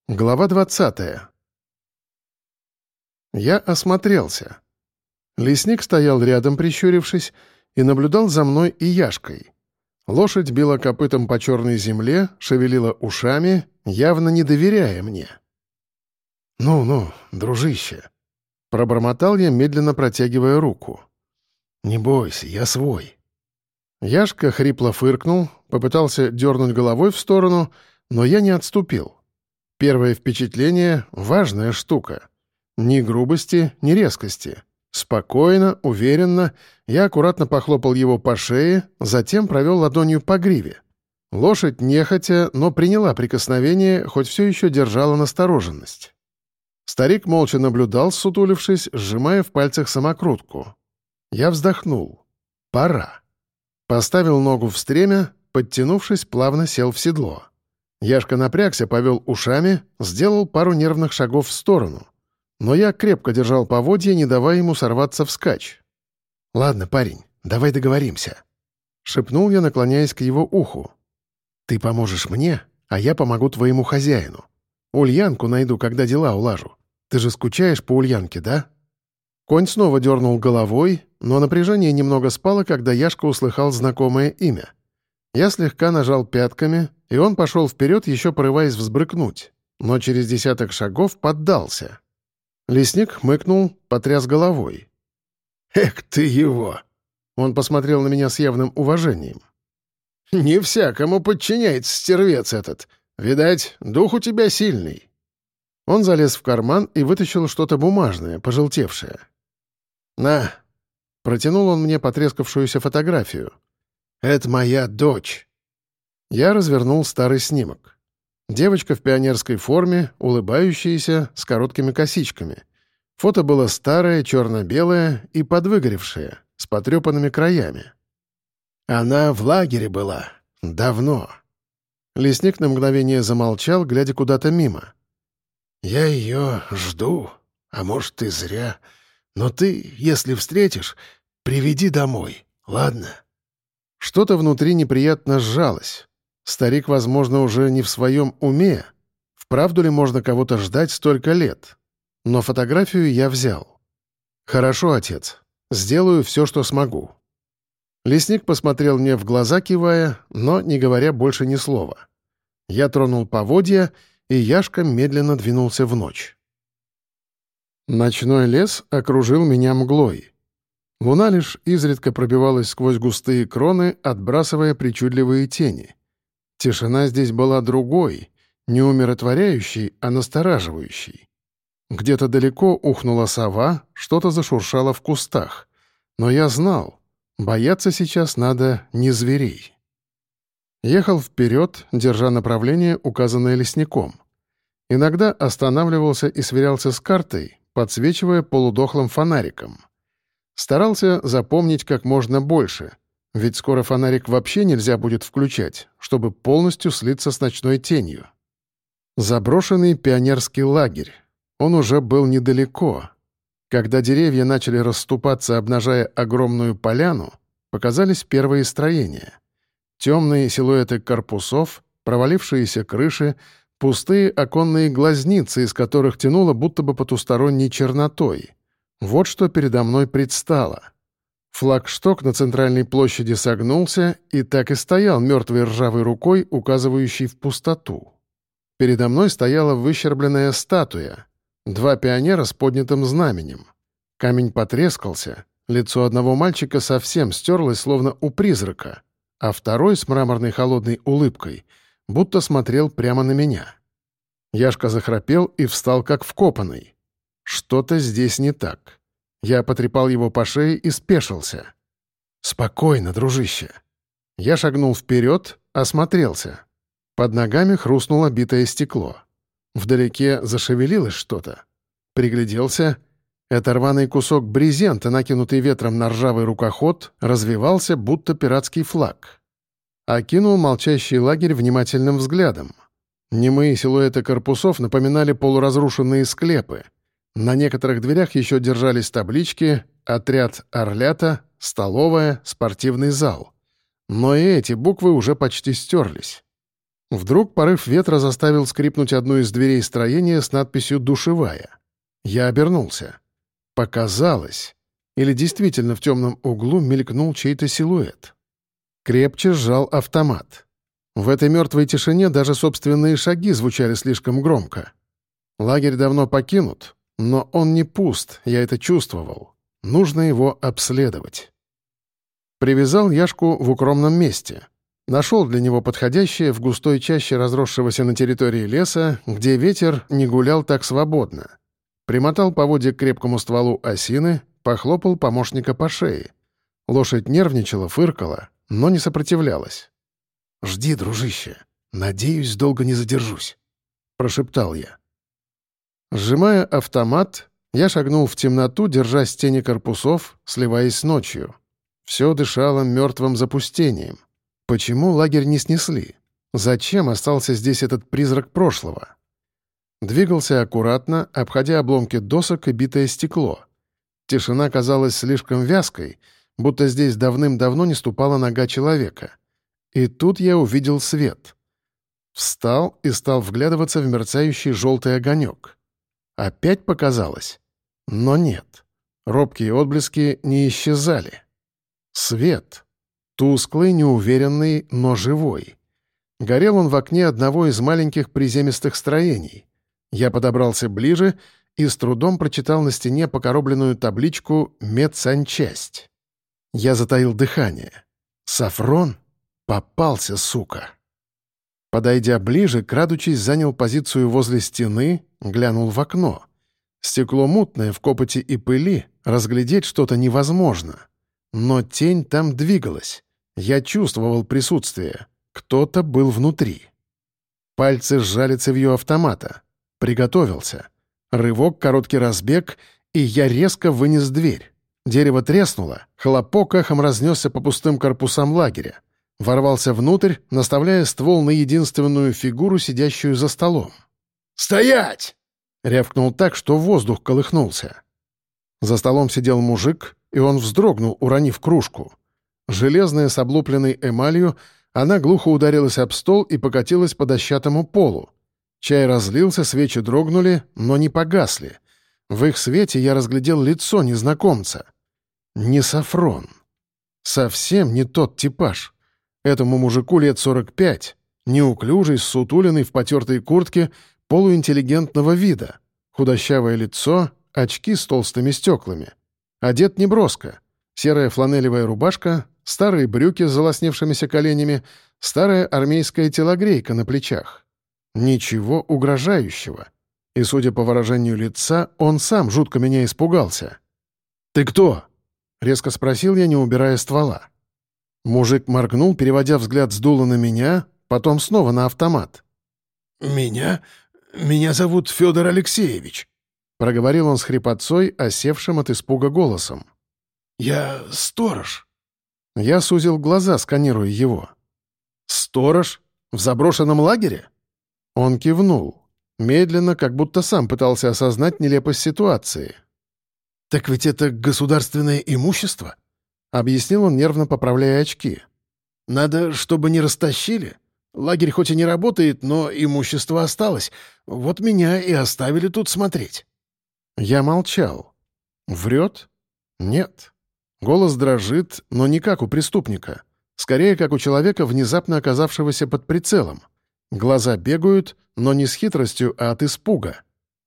Глава 20. Я осмотрелся. Лесник стоял рядом, прищурившись, и наблюдал за мной и Яшкой. Лошадь била копытом по черной земле, шевелила ушами, явно не доверяя мне. «Ну-ну, дружище», — пробормотал я, медленно протягивая руку. «Не бойся, я свой». Яшка хрипло фыркнул, попытался дернуть головой в сторону, но я не отступил. Первое впечатление — важная штука. Ни грубости, ни резкости. Спокойно, уверенно я аккуратно похлопал его по шее, затем провел ладонью по гриве. Лошадь нехотя, но приняла прикосновение, хоть все еще держала настороженность. Старик молча наблюдал, сутулившись, сжимая в пальцах самокрутку. Я вздохнул. Пора. Поставил ногу в стремя, подтянувшись, плавно сел в седло. Яшка напрягся, повел ушами, сделал пару нервных шагов в сторону. Но я крепко держал поводья, не давая ему сорваться вскачь. «Ладно, парень, давай договоримся», — шепнул я, наклоняясь к его уху. «Ты поможешь мне, а я помогу твоему хозяину. Ульянку найду, когда дела улажу. Ты же скучаешь по Ульянке, да?» Конь снова дернул головой, но напряжение немного спало, когда Яшка услыхал знакомое имя. Я слегка нажал пятками, и он пошел вперед, еще порываясь взбрыкнуть, но через десяток шагов поддался. Лесник хмыкнул, потряс головой. «Эх ты его!» Он посмотрел на меня с явным уважением. «Не всякому подчиняется стервец этот. Видать, дух у тебя сильный». Он залез в карман и вытащил что-то бумажное, пожелтевшее. «На!» — протянул он мне потрескавшуюся фотографию. «Это моя дочь». Я развернул старый снимок. Девочка в пионерской форме, улыбающаяся, с короткими косичками. Фото было старое, черно-белое и подвыгоревшее, с потрепанными краями. «Она в лагере была. Давно». Лесник на мгновение замолчал, глядя куда-то мимо. «Я ее жду, а может, и зря. Но ты, если встретишь, приведи домой, ладно?» Что-то внутри неприятно сжалось. Старик, возможно, уже не в своем уме. Вправду ли можно кого-то ждать столько лет? Но фотографию я взял. «Хорошо, отец. Сделаю все, что смогу». Лесник посмотрел мне в глаза, кивая, но не говоря больше ни слова. Я тронул поводья, и Яшка медленно двинулся в ночь. Ночной лес окружил меня мглой. Луна лишь изредка пробивалась сквозь густые кроны, отбрасывая причудливые тени. Тишина здесь была другой, не умиротворяющей, а настораживающей. Где-то далеко ухнула сова, что-то зашуршало в кустах. Но я знал, бояться сейчас надо не зверей. Ехал вперед, держа направление, указанное лесником. Иногда останавливался и сверялся с картой, подсвечивая полудохлым фонариком. Старался запомнить как можно больше, ведь скоро фонарик вообще нельзя будет включать, чтобы полностью слиться с ночной тенью. Заброшенный пионерский лагерь. Он уже был недалеко. Когда деревья начали расступаться, обнажая огромную поляну, показались первые строения. Темные силуэты корпусов, провалившиеся крыши, пустые оконные глазницы, из которых тянуло будто бы потусторонней чернотой. Вот что передо мной предстало. Флагшток на центральной площади согнулся и так и стоял мертвой ржавой рукой, указывающей в пустоту. Передо мной стояла выщербленная статуя. Два пионера с поднятым знаменем. Камень потрескался, лицо одного мальчика совсем стерлось, словно у призрака, а второй с мраморной холодной улыбкой будто смотрел прямо на меня. Яшка захрапел и встал как вкопанный. Что-то здесь не так. Я потрепал его по шее и спешился. «Спокойно, дружище». Я шагнул вперед, осмотрелся. Под ногами хрустнуло битое стекло. Вдалеке зашевелилось что-то. Пригляделся. Это рваный кусок брезента, накинутый ветром на ржавый рукоход, развивался, будто пиратский флаг. Окинул молчащий лагерь внимательным взглядом. Немые силуэты корпусов напоминали полуразрушенные склепы. На некоторых дверях еще держались таблички «Отряд Орлята», «Столовая», «Спортивный зал». Но и эти буквы уже почти стерлись. Вдруг порыв ветра заставил скрипнуть одну из дверей строения с надписью «Душевая». Я обернулся. Показалось. Или действительно в темном углу мелькнул чей-то силуэт. Крепче сжал автомат. В этой мертвой тишине даже собственные шаги звучали слишком громко. Лагерь давно покинут, но он не пуст, я это чувствовал. Нужно его обследовать. Привязал Яшку в укромном месте. Нашел для него подходящее в густой чаще разросшегося на территории леса, где ветер не гулял так свободно. Примотал поводья к крепкому стволу осины, похлопал помощника по шее. Лошадь нервничала, фыркала, но не сопротивлялась. «Жди, дружище. Надеюсь, долго не задержусь», — прошептал я. Сжимая автомат, я шагнул в темноту, держась тени корпусов, сливаясь с ночью. Все дышало мертвым запустением. Почему лагерь не снесли? Зачем остался здесь этот призрак прошлого? Двигался аккуратно, обходя обломки досок и битое стекло. Тишина казалась слишком вязкой, будто здесь давным-давно не ступала нога человека. И тут я увидел свет. Встал и стал вглядываться в мерцающий желтый огонек. Опять показалось? Но нет. Робкие отблески не исчезали. Свет. Тусклый, неуверенный, но живой. Горел он в окне одного из маленьких приземистых строений. Я подобрался ближе и с трудом прочитал на стене покоробленную табличку «Медсанчасть». Я затаил дыхание. «Сафрон? Попался, сука!» Подойдя ближе, крадучись, занял позицию возле стены, глянул в окно. Стекло мутное, в копоти и пыли, разглядеть что-то невозможно. Но тень там двигалась. Я чувствовал присутствие. Кто-то был внутри. Пальцы сжали цевьё автомата. Приготовился. Рывок, короткий разбег, и я резко вынес дверь. Дерево треснуло, хлопок эхом разнесся по пустым корпусам лагеря. Ворвался внутрь, наставляя ствол на единственную фигуру, сидящую за столом. «Стоять!» — рявкнул так, что воздух колыхнулся. За столом сидел мужик, и он вздрогнул, уронив кружку. Железная с облупленной эмалью, она глухо ударилась об стол и покатилась по дощатому полу. Чай разлился, свечи дрогнули, но не погасли. В их свете я разглядел лицо незнакомца. Не Сафрон. Совсем не тот типаж. Этому мужику лет 45, неуклюжий, сутуленный в потертой куртке, полуинтеллигентного вида. Худощавое лицо, очки с толстыми стеклами. Одет неброско. Серая фланелевая рубашка, старые брюки с залосневшимися коленями, старая армейская телогрейка на плечах. Ничего угрожающего. И, судя по выражению лица, он сам жутко меня испугался. «Ты кто?» — резко спросил я, не убирая ствола. Мужик моргнул, переводя взгляд с дула на меня, потом снова на автомат. «Меня зовут Федор Алексеевич», — проговорил он с хрипотцой, осевшим от испуга голосом. «Я сторож». Я сузил глаза, сканируя его. «Сторож? В заброшенном лагере?» Он кивнул. Медленно, как будто сам пытался осознать нелепость ситуации. «Так ведь это государственное имущество?» — объяснил он, нервно поправляя очки. «Надо, чтобы не растащили. Лагерь хоть и не работает, но имущество осталось. Вот меня и оставили тут смотреть». Я молчал. Врет? Нет. Голос дрожит, но не как у преступника. Скорее, как у человека, внезапно оказавшегося под прицелом. Глаза бегают, но не с хитростью, а от испуга.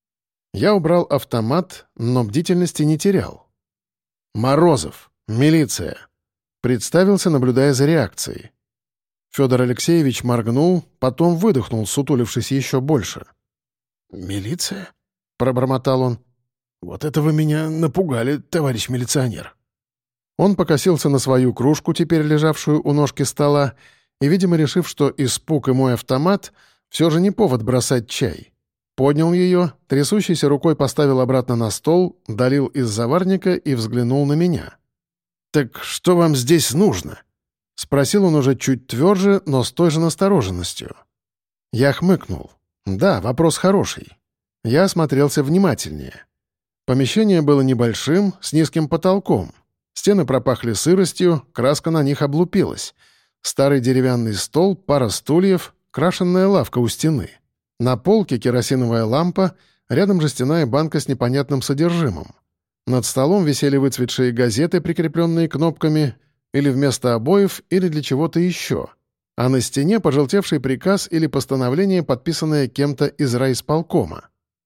Я убрал автомат, но бдительности не терял. «Морозов, милиция», — представился, наблюдая за реакцией. Федор Алексеевич моргнул, потом выдохнул, сутулившись еще больше. «Милиция?» — пробормотал он. «Вот это вы меня напугали, товарищ милиционер». Он покосился на свою кружку, теперь лежавшую у ножки стола, и, видимо, решив, что испуг и мой автомат все же не повод бросать чай. Поднял ее, трясущейся рукой поставил обратно на стол, долил из заварника и взглянул на меня. «Так что вам здесь нужно?» — спросил он уже чуть тверже, но с той же настороженностью. Я хмыкнул. «Да, вопрос хороший». Я осмотрелся внимательнее. Помещение было небольшим, с низким потолком. Стены пропахли сыростью, краска на них облупилась. Старый деревянный стол, пара стульев, крашенная лавка у стены. На полке керосиновая лампа, рядом жестяная банка с непонятным содержимым. Над столом висели выцветшие газеты, прикрепленные кнопками, или вместо обоев, или для чего-то еще. А на стене пожелтевший приказ или постановление, подписанное кем-то из райисполкома.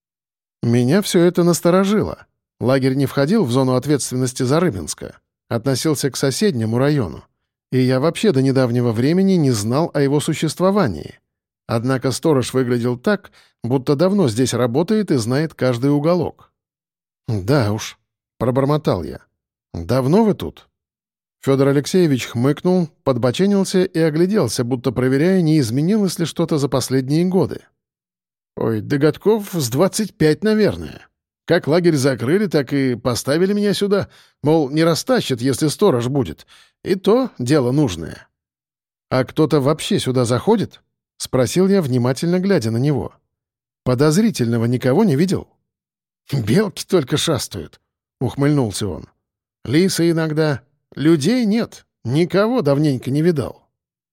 Меня все это насторожило. Лагерь не входил в зону ответственности Зарыбинска, относился к соседнему району. И я вообще до недавнего времени не знал о его существовании. Однако сторож выглядел так, будто давно здесь работает и знает каждый уголок. «Да уж», — пробормотал я. «Давно вы тут?» Федор Алексеевич хмыкнул, подбоченился и огляделся, будто проверяя, не изменилось ли что-то за последние годы. «Ой, да годков с 25, наверное. Как лагерь закрыли, так и поставили меня сюда. Мол, не растащат, если сторож будет. И то дело нужное». «А кто-то вообще сюда заходит?» — спросил я, внимательно глядя на него. «Подозрительного никого не видел?» «Белки только шастают», — ухмыльнулся он. «Лисы иногда. Людей нет. Никого давненько не видал».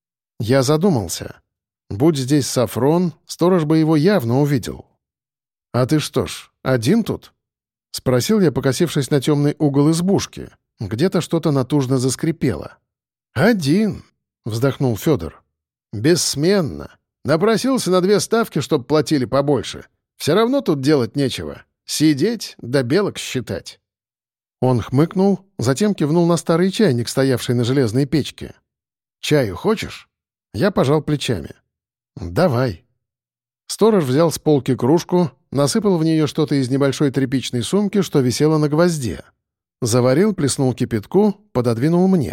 Я задумался. Будь здесь Сафрон, сторож бы его явно увидел. «А ты что ж, один тут?» — спросил я, покосившись на темный угол избушки. Где-то что-то натужно заскрипело. «Один», — вздохнул Федор. «Бессменно. Напросился на 2 ставки, чтоб платили побольше. Все равно тут делать нечего. Сидеть да белок считать». Он хмыкнул, затем кивнул на старый чайник, стоявший на железной печке. «Чаю хочешь?» Я пожал плечами. «Давай». Сторож взял с полки кружку, насыпал в нее что-то из небольшой тряпичной сумки, что висело на гвозде. Заварил, плеснул кипятку, пододвинул мне.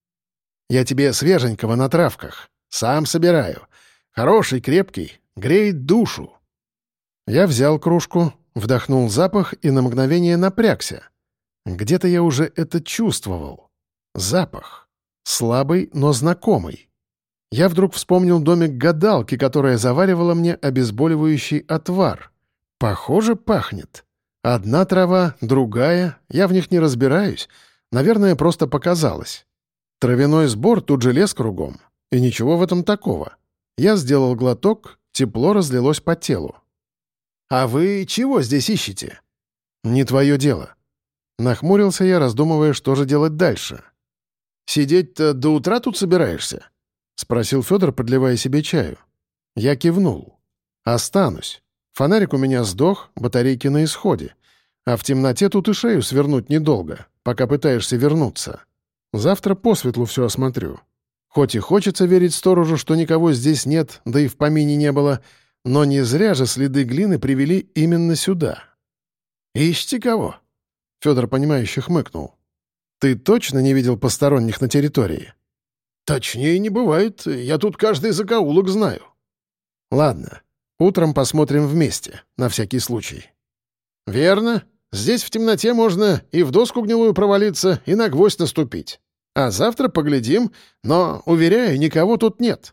«Я тебе свеженького на травках. Сам собираю. Хороший, крепкий, греет душу». Я взял кружку, вдохнул запах и на мгновение напрягся. Где-то я уже это чувствовал. Запах. Слабый, но знакомый. Я вдруг вспомнил домик гадалки, которая заваривала мне обезболивающий отвар. Похоже, пахнет. Одна трава, другая, я в них не разбираюсь. Наверное, просто показалось. Травяной сбор тут же лес кругом. И ничего в этом такого. Я сделал глоток, тепло разлилось по телу. «А вы чего здесь ищете?» «Не твое дело». Нахмурился я, раздумывая, что же делать дальше. «Сидеть-то до утра тут собираешься?» — спросил Федор, подливая себе чаю. Я кивнул. «Останусь. Фонарик у меня сдох, батарейки на исходе. А в темноте тут и шею свернуть недолго, пока пытаешься вернуться. Завтра посветлу все осмотрю. Хоть и хочется верить сторожу, что никого здесь нет, да и в помине не было, но не зря же следы глины привели именно сюда». «Ищете кого?» Федор, понимающе хмыкнул. «Ты точно не видел посторонних на территории?» «Точнее не бывает. Я тут каждый закоулок знаю». «Ладно. Утром посмотрим вместе, на всякий случай». «Верно. Здесь в темноте можно и в доску гнилую провалиться, и на гвоздь наступить. А завтра поглядим, но, уверяю, никого тут нет».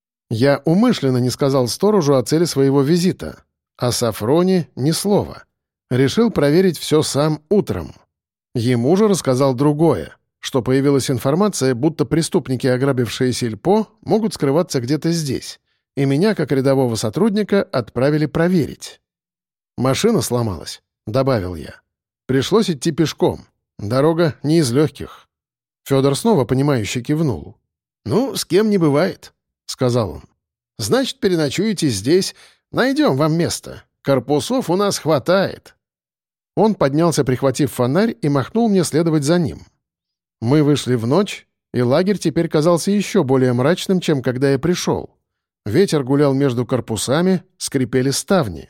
Я умышленно не сказал сторожу о цели своего визита. О Сафроне ни слова. Решил проверить все сам утром. Ему же рассказал другое, что появилась информация, будто преступники, ограбившие сельпо, могут скрываться где-то здесь, и меня, как рядового сотрудника, отправили проверить. «Машина сломалась», — добавил я. «Пришлось идти пешком. Дорога не из легких». Федор снова, понимающе кивнул. «Ну, с кем не бывает», — сказал он. «Значит, переночуете здесь. Найдем вам место. Корпусов у нас хватает». Он поднялся, прихватив фонарь, и махнул мне следовать за ним. Мы вышли в ночь, и лагерь теперь казался еще более мрачным, чем когда я пришел. Ветер гулял между корпусами, скрипели ставни.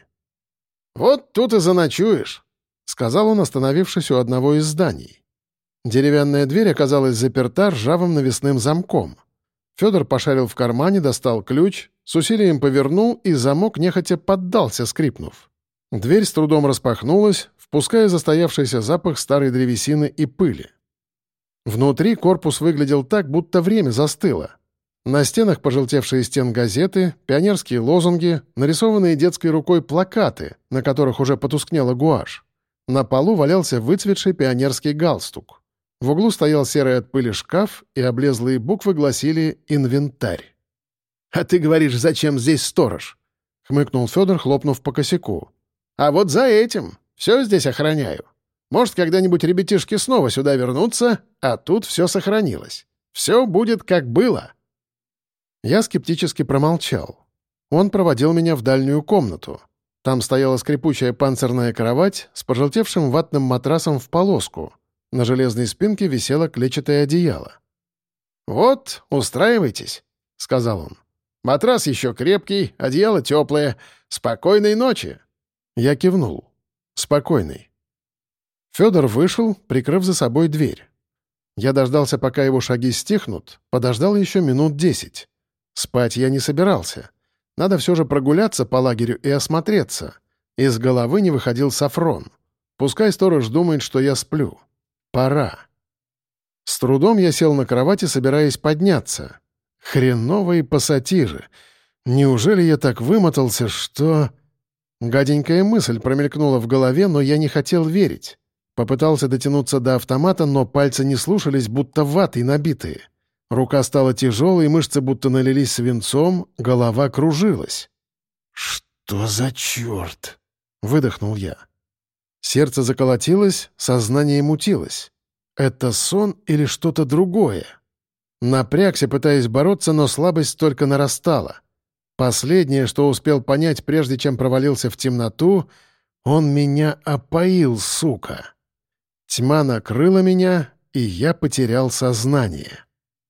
«Вот тут и заночуешь», — сказал он, остановившись у одного из зданий. Деревянная дверь оказалась заперта ржавым навесным замком. Федор пошарил в кармане, достал ключ, с усилием повернул, и замок нехотя поддался, скрипнув. Дверь с трудом распахнулась, впуская застоявшийся запах старой древесины и пыли. Внутри корпус выглядел так, будто время застыло. На стенах пожелтевшие стен газеты, пионерские лозунги, нарисованные детской рукой плакаты, на которых уже потускнела гуашь. На полу валялся выцветший пионерский галстук. В углу стоял серый от пыли шкаф, и облезлые буквы гласили «Инвентарь». «А ты говоришь, зачем здесь сторож?» — хмыкнул Федор, хлопнув по косяку. «А вот за этим. Все здесь охраняю. Может, когда-нибудь ребятишки снова сюда вернутся, а тут все сохранилось. Все будет как было». Я скептически промолчал. Он проводил меня в дальнюю комнату. Там стояла скрипучая панцирная кровать с пожелтевшим ватным матрасом в полоску. На железной спинке висело клетчатое одеяло. «Вот, устраивайтесь», — сказал он. «Матрас еще крепкий, одеяло теплое. Спокойной ночи». Я кивнул. «Спокойной». Федор вышел, прикрыв за собой дверь. Я дождался, пока его шаги стихнут, подождал еще минут 10. Спать я не собирался. Надо все же прогуляться по лагерю и осмотреться. Из головы не выходил Сафрон. Пускай сторож думает, что я сплю. Пора. С трудом я сел на кровати, собираясь подняться. Хреновые пассатижи. Неужели я так вымотался, что... Гаденькая мысль промелькнула в голове, но я не хотел верить. Попытался дотянуться до автомата, но пальцы не слушались, будто ватой набитые. Рука стала тяжелой, мышцы будто налились свинцом, голова кружилась. «Что за черт?» — выдохнул я. Сердце заколотилось, сознание мутилось. Это сон или что-то другое? Напрягся, пытаясь бороться, но слабость только нарастала. Последнее, что успел понять, прежде чем провалился в темноту, он меня опоил, сука. Тьма накрыла меня, и я потерял сознание.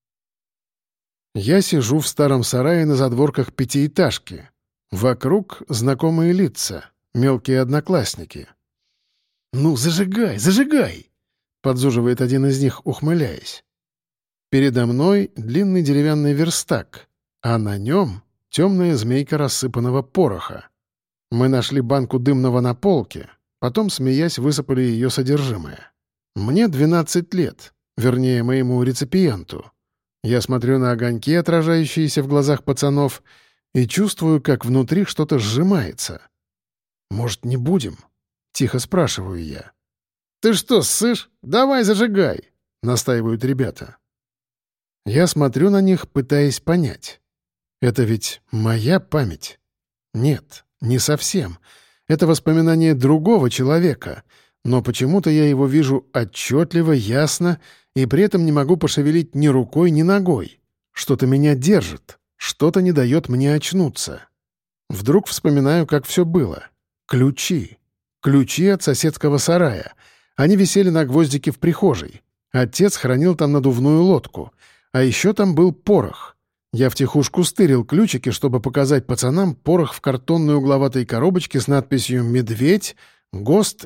Я сижу в старом сарае на задворках пятиэтажки. Вокруг знакомые лица, мелкие одноклассники. «Ну, зажигай, зажигай!» — подзуживает один из них, ухмыляясь. Передо мной длинный деревянный верстак, а на нем темная змейка рассыпанного пороха. Мы нашли банку дымного на полке, потом, смеясь, высыпали ее содержимое. Мне 12 лет, вернее, моему реципиенту. Я смотрю на огоньки, отражающиеся в глазах пацанов, и чувствую, как внутри что-то сжимается. «Может, не будем?» — тихо спрашиваю я. «Ты что, ссышь? Давай зажигай!» — настаивают ребята. Я смотрю на них, пытаясь понять. Это ведь моя память? Нет, не совсем. Это воспоминание другого человека, но почему-то я его вижу отчетливо, ясно, и при этом не могу пошевелить ни рукой, ни ногой. Что-то меня держит, что-то не дает мне очнуться. Вдруг вспоминаю, как все было. Ключи. Ключи от соседского сарая. Они висели на гвоздике в прихожей. Отец хранил там надувную лодку. А еще там был порох. Я втихушку стырил ключики, чтобы показать пацанам порох в картонной угловатой коробочке с надписью «Медведь», ГОСТ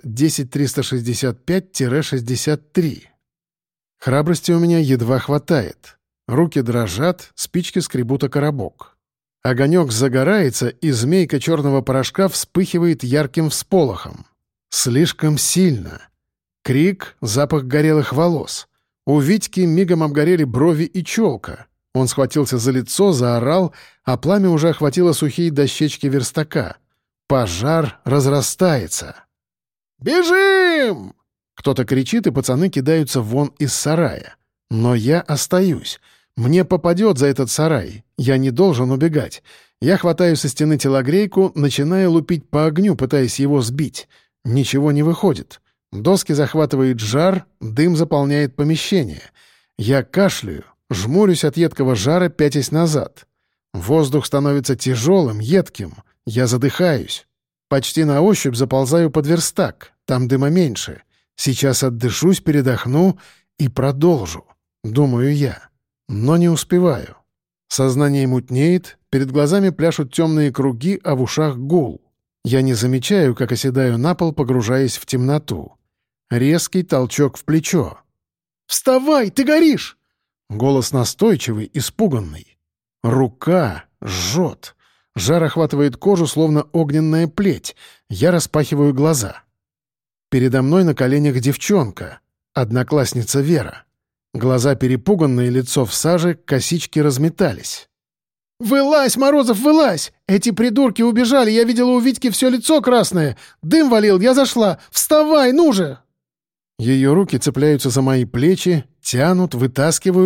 10365-63. Храбрости у меня едва хватает. Руки дрожат, спички скребут о коробок. Огонек загорается, и змейка черного порошка вспыхивает ярким всполохом. Слишком сильно. Крик, запах горелых волос. У Витьки мигом обгорели брови и челка. Он схватился за лицо, заорал, а пламя уже охватило сухие дощечки верстака. Пожар разрастается. «Бежим!» Кто-то кричит, и пацаны кидаются вон из сарая. Но я остаюсь. Мне попадет за этот сарай. Я не должен убегать. Я хватаю со стены телогрейку, начинаю лупить по огню, пытаясь его сбить. Ничего не выходит. Доски захватывает жар, дым заполняет помещение. Я кашляю, жмурюсь от едкого жара, пятясь назад. Воздух становится тяжелым, едким. Я задыхаюсь. Почти на ощупь заползаю под верстак. Там дыма меньше. Сейчас отдышусь, передохну и продолжу. Думаю я. Но не успеваю. Сознание мутнеет, перед глазами пляшут темные круги, а в ушах гул. Я не замечаю, как оседаю на пол, погружаясь в темноту. Резкий толчок в плечо. «Вставай, ты горишь!» Голос настойчивый, испуганный. Рука жжет. Жар охватывает кожу, словно огненная плеть. Я распахиваю глаза. Передо мной на коленях девчонка, одноклассница Вера. Глаза перепуганные, лицо в саже, косички разметались. «Вылазь, Морозов, вылазь! Эти придурки убежали, я видела у Витьки все лицо красное. Дым валил, я зашла. Вставай, ну же!» Ее руки цепляются за мои плечи, тянут, вытаскивают,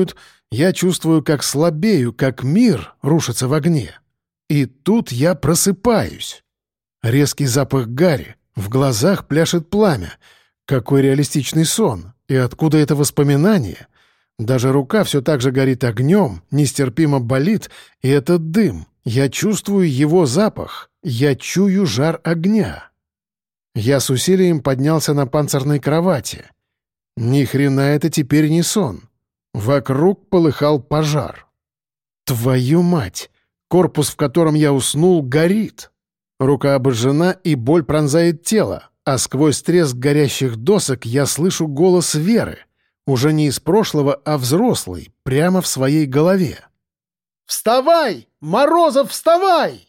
Я чувствую, как слабею, как мир рушится в огне. И тут я просыпаюсь. Резкий запах гари, в глазах пляшет пламя. Какой реалистичный сон! И откуда это воспоминание? Даже рука все так же горит огнем, нестерпимо болит, и этот дым. Я чувствую его запах, я чую жар огня. Я с усилием поднялся на панцирной кровати. Ни хрена это теперь не сон. Вокруг полыхал пожар. Твою мать! Корпус, в котором я уснул, горит. Рука обожжена, и боль пронзает тело, а сквозь треск горящих досок я слышу голос Веры. Уже не из прошлого, а взрослый, прямо в своей голове. «Вставай! Морозов, вставай!»